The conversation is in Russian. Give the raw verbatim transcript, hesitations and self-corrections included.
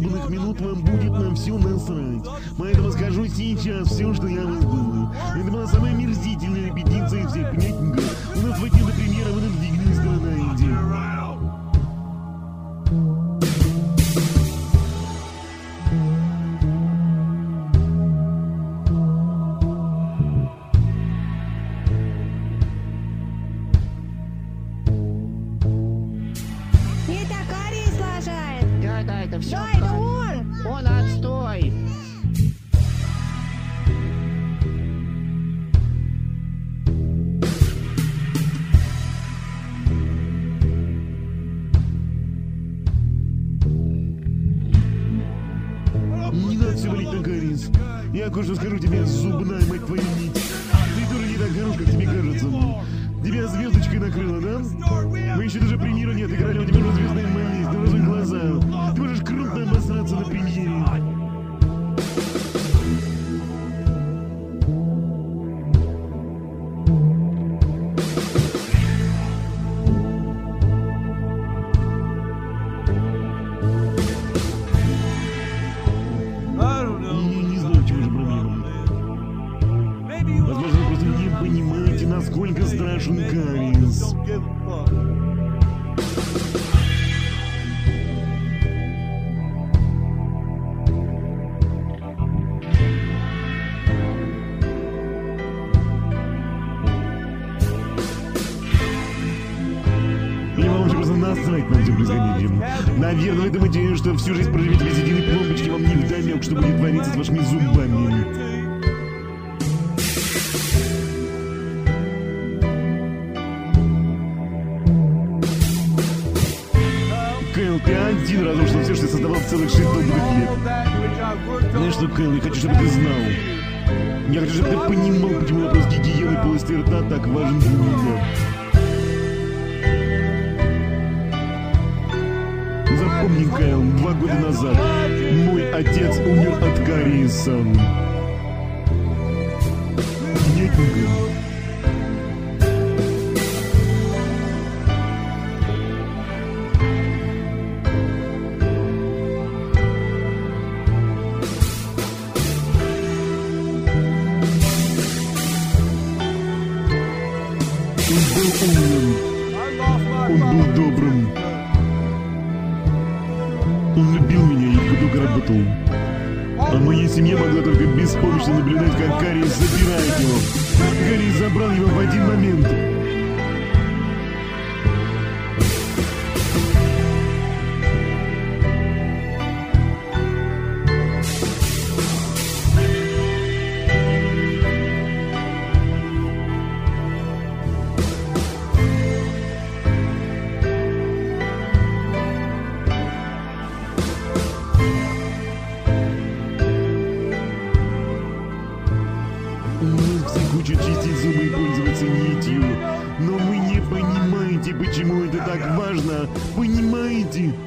долбанных минут вам будет на все насрать. Поэтому скажу сейчас все, что я могу. Это была самая мерзительная репетиция из всех, понятненько? У нас хватило премьера, вы нам двигали сторона Инди. Все, да, это он! Он отстой! Не надо все валить на Карис. Я кое-что скажу тебе, зубная, мать твою нить. Ты тоже не так хорош, как тебе кажется. Тебя звездочкой накрыло, да? Мы еще даже премьеру не отыграли, у тебя уже звездные мои есть, ты разуй глаза. Ты можешь круто обосраться на премьере. Возможно, вы просто не понимаете, насколько страшен Карис. Мне вам просто насрать на все происходящее. Наверное, вы думаете, что всю жизнь проживете без единой пломбочки, вам не вдомек, что будет твориться с вашими зубами. Кэл, ты один разрушил все, что я создавал целых шесть долгих лет. Знаешь что, Кэл, я хочу, чтобы ты знал. Я хочу, чтобы ты понимал, почему вопрос гигиены полости рта так важен для меня. Запомни, Кэл, два года назад мой отец умер от кариеса. Нетенько. Он был умным. Он был добрым. Он любил меня и много работал. А моя семья могла только беспомощно наблюдать, как Кариес забирает его. Кариес забрал его в один момент. Все хочет чистить зубы и пользоваться нитью. Но вы не понимаете, почему это так важно. Понимаете?